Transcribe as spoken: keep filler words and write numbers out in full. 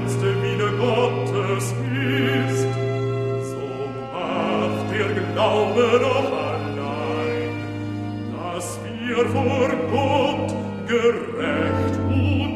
reinste Wille Gottes ist, so macht der Glaube doch allein, dass wir vor Gott gerecht und